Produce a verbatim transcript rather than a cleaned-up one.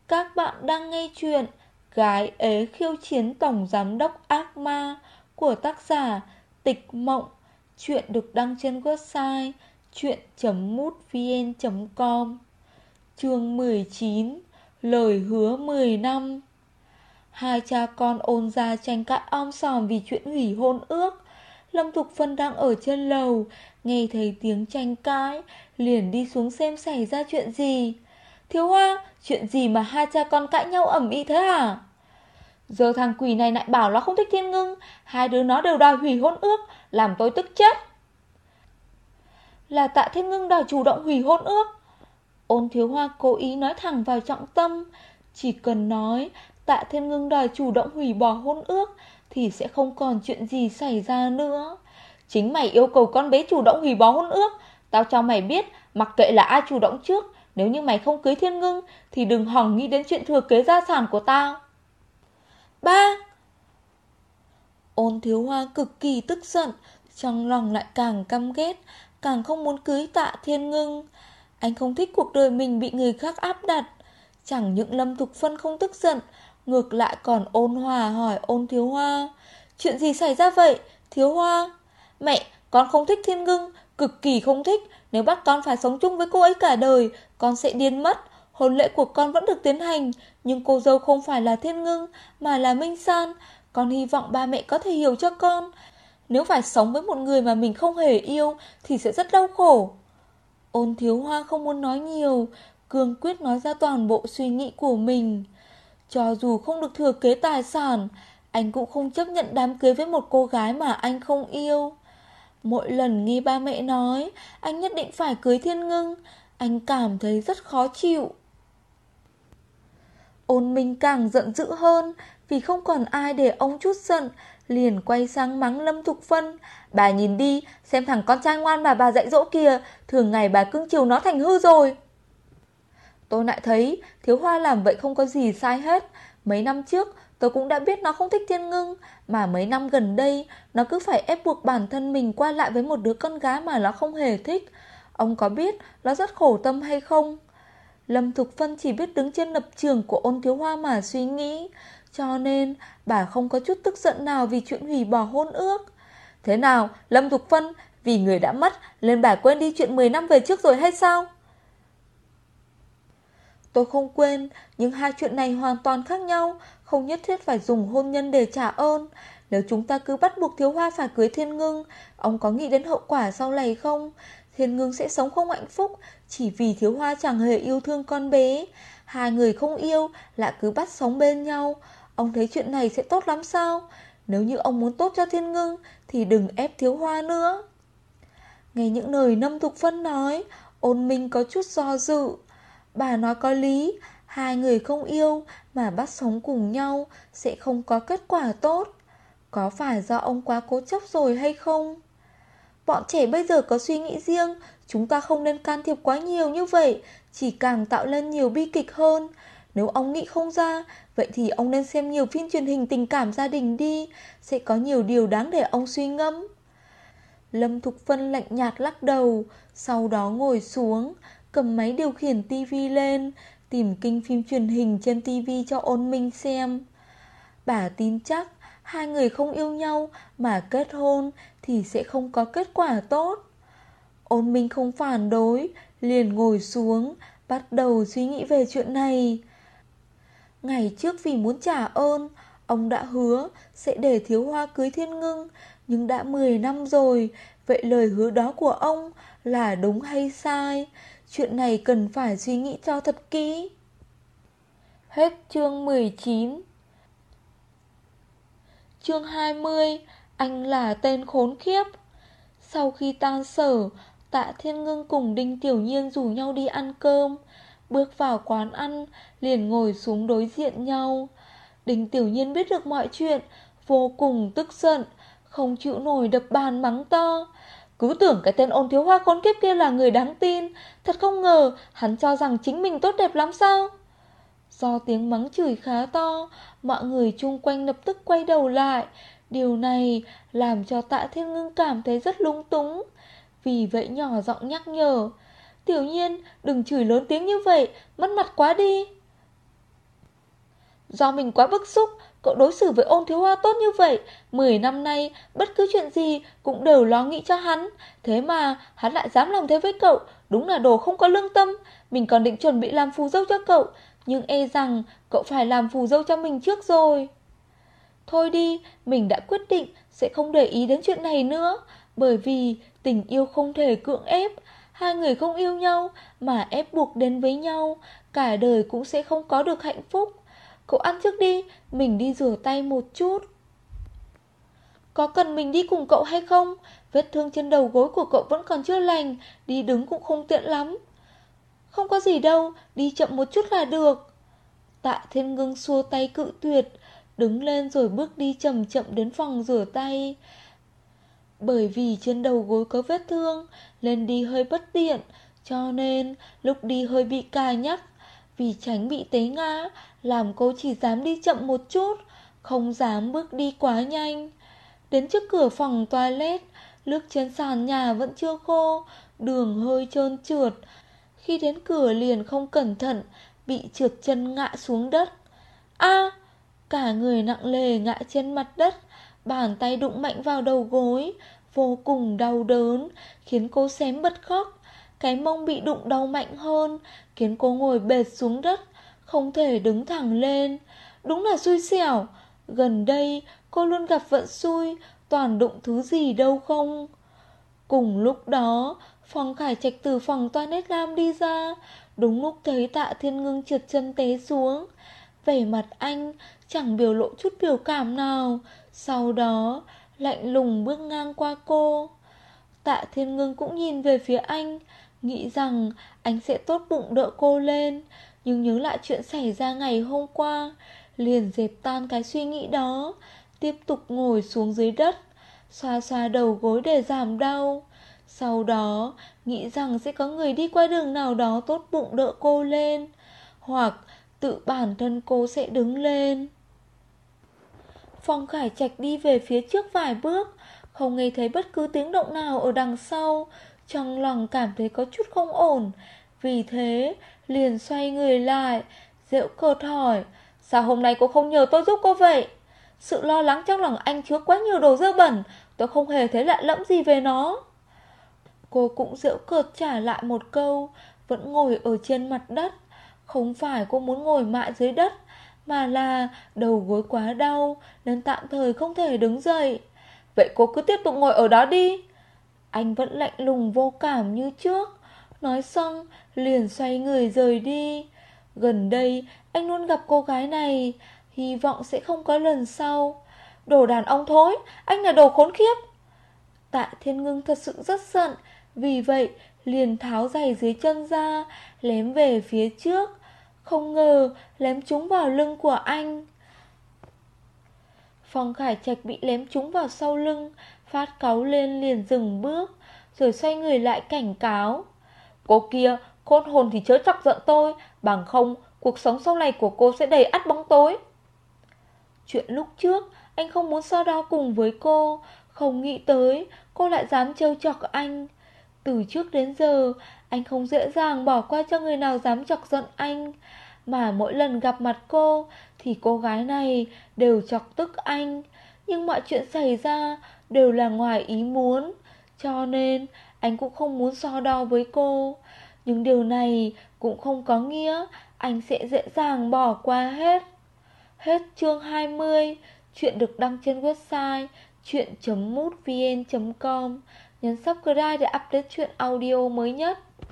Các bạn đang nghe chuyện Gái ế khiêu chiến tổng giám đốc ác ma của tác giả Tịch Mộng. Chuyện được đăng trên website chuyện chấm mútvn chấm com. Chương mười chín. Lời hứa mười năm. Hai cha con ôn ra tranh cãi om sòm vì chuyện hủy hôn ước. Lâm Thục Phân đang ở trên lầu, nghe thấy tiếng tranh cãi, liền đi xuống xem xảy ra chuyện gì. Thiếu Hoa, chuyện gì mà hai cha con cãi nhau ầm ĩ thế hả? Giờ thằng quỷ này lại bảo nó không thích Thiên Ngưng, hai đứa nó đều đòi hủy hôn ước, làm tôi tức chết. Là Tạ Thiên Ngưng đòi chủ động hủy hôn ước. Ôn Thiếu Hoa cố ý nói thẳng vào trọng tâm. Chỉ cần nói Tạ Thiên Ngưng đòi chủ động hủy bỏ hôn ước thì sẽ không còn chuyện gì xảy ra nữa. Chính mày yêu cầu con bé chủ động hủy bỏ hôn ước. Tao cho mày biết, mặc kệ là ai chủ động trước, nếu như mày không cưới Thiên Ngưng thì đừng hòng nghĩ đến chuyện thừa kế gia sản của tao. Ba! Ôn Thiếu Hoa cực kỳ tức giận, trong lòng lại càng căm ghét, càng không muốn cưới Tạ Thiên Ngưng. Anh không thích cuộc đời mình bị người khác áp đặt. Chẳng những Lâm Thục Phân không tức giận, ngược lại còn ôn hòa hỏi Ôn Thiếu Hoa: chuyện gì xảy ra vậy, Thiếu Hoa? Mẹ, con không thích Thiên Ngưng, cực kỳ không thích. Nếu bắt con phải sống chung với cô ấy cả đời, con sẽ điên mất. Hôn lễ của con vẫn được tiến hành, nhưng cô dâu không phải là Thiên Ngưng, mà là Minh San. Con hy vọng ba mẹ có thể hiểu cho con. Nếu phải sống với một người mà mình không hề yêu thì sẽ rất đau khổ. Ôn Thiếu Hoa không muốn nói nhiều, cương quyết nói ra toàn bộ suy nghĩ của mình. Cho dù không được thừa kế tài sản, anh cũng không chấp nhận đám cưới với một cô gái mà anh không yêu. Mỗi lần nghe ba mẹ nói anh nhất định phải cưới Thiên Ngưng, anh cảm thấy rất khó chịu. Ôn Minh càng giận dữ hơn, vì không còn ai để ông chút giận, liền quay sang mắng Lâm Thục Phân: bà nhìn đi, xem thằng con trai ngoan mà bà dạy dỗ kìa, thường ngày bà cưng chiều nó thành hư rồi. Tôi lại thấy Thiếu Hoa làm vậy không có gì sai hết. Mấy năm trước tôi cũng đã biết nó không thích Thiên Ngưng, mà mấy năm gần đây nó cứ phải ép buộc bản thân mình qua lại với một đứa con gái mà nó không hề thích. Ông có biết nó rất khổ tâm hay không? Lâm Thục Phân chỉ biết đứng trên lập trường của Ôn Thiếu Hoa mà suy nghĩ, cho nên bà không có chút tức giận nào vì chuyện hủy bỏ hôn ước. Thế nào, Lâm Thục Phân, vì người đã mất nên bà quên đi chuyện mười năm về trước rồi hay sao? Tôi không quên, nhưng hai chuyện này hoàn toàn khác nhau, không nhất thiết phải dùng hôn nhân để trả ơn. Nếu chúng ta cứ bắt buộc Thiếu Hoa phải cưới Thiên Ngưng, ông có nghĩ đến hậu quả sau này không? Thiên Ngưng sẽ sống không hạnh phúc, chỉ vì Thiếu Hoa chẳng hề yêu thương con bé. Hai người không yêu, lại cứ bắt sống bên nhau. Ông thấy chuyện này sẽ tốt lắm sao? Nếu như ông muốn tốt cho Thiên Ngưng, thì đừng ép Thiếu Hoa nữa. Nghe những lời Lâm Thục Phân nói, Ôn Minh có chút do dự. Bà nói có lý, hai người không yêu mà bắt sống cùng nhau sẽ không có kết quả tốt. Có phải do ông quá cố chấp rồi hay không? Bọn trẻ bây giờ có suy nghĩ riêng, chúng ta không nên can thiệp quá nhiều như vậy, chỉ càng tạo lên nhiều bi kịch hơn. Nếu ông nghĩ không ra, vậy thì ông nên xem nhiều phim truyền hình tình cảm gia đình đi, sẽ có nhiều điều đáng để ông suy ngẫm. Lâm Thục Phân lạnh nhạt lắc đầu, sau đó ngồi xuống, cầm máy điều khiển tivi lên, tìm kinh phim truyền hình trên tivi cho Ôn Minh xem. Bà tin chắc hai người không yêu nhau mà kết hôn thì sẽ không có kết quả tốt. Ôn Minh không phản đối, liền ngồi xuống, bắt đầu suy nghĩ về chuyện này. Ngày trước vì muốn trả ơn, ông đã hứa sẽ để Thiếu Hoa cưới Thiên Ngưng, nhưng đã mười năm rồi, vậy lời hứa đó của ông là đúng hay sai? Chuyện này cần phải suy nghĩ cho thật kỹ. Hết chương mười chín. Chương hai mươi. Anh là tên khốn khiếp. Sau khi tan sở, Tạ Thiên Ngưng cùng Đinh Tiểu Nhiên rủ nhau đi ăn cơm. Bước vào quán ăn, liền ngồi xuống đối diện nhau. Đinh Tiểu Nhiên biết được mọi chuyện, vô cùng tức giận, không chịu nổi đập bàn mắng to. Cứ tưởng cái tên Ôn Thiếu Hoa khốn kiếp kia là người đáng tin, thật không ngờ hắn cho rằng chính mình tốt đẹp lắm sao? Do tiếng mắng chửi khá to, mọi người chung quanh lập tức quay đầu lại. Điều này làm cho Tạ Thiên Ngưng cảm thấy rất lúng túng. Vì vậy nhỏ giọng nhắc nhở: Tiểu Nhiên, đừng chửi lớn tiếng như vậy, mất mặt quá đi. Do mình quá bức xúc, cậu đối xử với Ôn Thiếu Hoa tốt như vậy. Mười năm nay, bất cứ chuyện gì cũng đều lo nghĩ cho hắn. Thế mà hắn lại dám làm thế với cậu. Đúng là đồ không có lương tâm. Mình còn định chuẩn bị làm phù dâu cho cậu, nhưng e rằng cậu phải làm phù dâu cho mình trước rồi. Thôi đi, mình đã quyết định sẽ không để ý đến chuyện này nữa. Bởi vì tình yêu không thể cưỡng ép. Hai người không yêu nhau mà ép buộc đến với nhau, cả đời cũng sẽ không có được hạnh phúc. Cậu ăn trước đi, mình đi rửa tay một chút. Có cần mình đi cùng cậu hay không? Vết thương trên đầu gối của cậu vẫn còn chưa lành, đi đứng cũng không tiện lắm. Không có gì đâu, đi chậm một chút là được. Tạ Thiên Ngưng xua tay cự tuyệt, đứng lên rồi bước đi chậm chậm đến phòng rửa tay. Bởi vì trên đầu gối có vết thương, lên đi hơi bất tiện, cho nên lúc đi hơi bị cà nhắc. Vì tránh bị té ngã, làm cô chỉ dám đi chậm một chút, không dám bước đi quá nhanh. Đến trước cửa phòng toilet, nước trên sàn nhà vẫn chưa khô, đường hơi trơn trượt. Khi đến cửa liền không cẩn thận, bị trượt chân ngã xuống đất. A! Cả người nặng nề ngã trên mặt đất, bàn tay đụng mạnh vào đầu gối, vô cùng đau đớn, khiến cô xém bật khóc. Cái mông bị đụng đau mạnh hơn, khiến cô ngồi bệt xuống đất, không thể đứng thẳng lên. Đúng là xui xẻo. Gần đây cô luôn gặp vận xui, toàn đụng thứ gì đâu không. Cùng lúc đó, Phong Khải Trạch từ phòng toilet nam đi ra, đúng lúc thấy Tạ Thiên Ngưng trượt chân té xuống. Vẻ mặt anh chẳng biểu lộ chút biểu cảm nào, sau đó lạnh lùng bước ngang qua cô. Tạ Thiên Ngưng cũng nhìn về phía anh, nghĩ rằng anh sẽ tốt bụng đỡ cô lên, nhưng nhớ lại chuyện xảy ra ngày hôm qua, liền dẹp tan cái suy nghĩ đó, tiếp tục ngồi xuống dưới đất, xoa xoa đầu gối để giảm đau. Sau đó nghĩ rằng sẽ có người đi qua đường nào đó tốt bụng đỡ cô lên, hoặc tự bản thân cô sẽ đứng lên. Phong Khải Trạch đi về phía trước vài bước, không nghe thấy bất cứ tiếng động nào ở đằng sau, trong lòng cảm thấy có chút không ổn. Vì thế liền xoay người lại, giễu cợt hỏi: sao hôm nay cô không nhờ tôi giúp cô vậy? Sự lo lắng trong lòng anh chứa quá nhiều đồ dơ bẩn, tôi không hề thấy lạ lẫm gì về nó. Cô cũng giễu cợt trả lại một câu, vẫn ngồi ở trên mặt đất. Không phải cô muốn ngồi mãi dưới đất, mà là đầu gối quá đau nên tạm thời không thể đứng dậy. Vậy cô cứ tiếp tục ngồi ở đó đi. Anh vẫn lạnh lùng vô cảm như trước. Nói xong liền xoay người rời đi. Gần đây anh luôn gặp cô gái này, hy vọng sẽ không có lần sau. Đồ đàn ông thối, anh là đồ khốn khiếp. Tạ Thiên Ngưng thật sự rất giận, vì vậy liền tháo giày dưới chân ra, lém về phía trước. Không ngờ lém trúng vào lưng của anh. Phong Khải Trạch bị lém trúng vào sau lưng, phát cáu lên liền dừng bước, rồi xoay người lại cảnh cáo: cô kia, khôn hồn thì chớ chọc giận tôi, bằng không cuộc sống sau này của cô sẽ đầy ắt bóng tối. Chuyện lúc trước anh không muốn so đo cùng với cô, không nghĩ tới cô lại dám trêu chọc anh. Từ trước đến giờ anh không dễ dàng bỏ qua cho người nào dám chọc giận anh, mà mỗi lần gặp mặt cô thì cô gái này đều chọc tức anh. Nhưng mọi chuyện xảy ra đều là ngoài ý muốn, cho nên anh cũng không muốn so đo với cô. Nhưng điều này cũng không có nghĩa anh sẽ dễ dàng bỏ qua hết. Hết chương hai mươi. Chuyện được đăng trên website chuyện chấm mútvn chấm com. Nhấn subscribe để update chuyện audio mới nhất.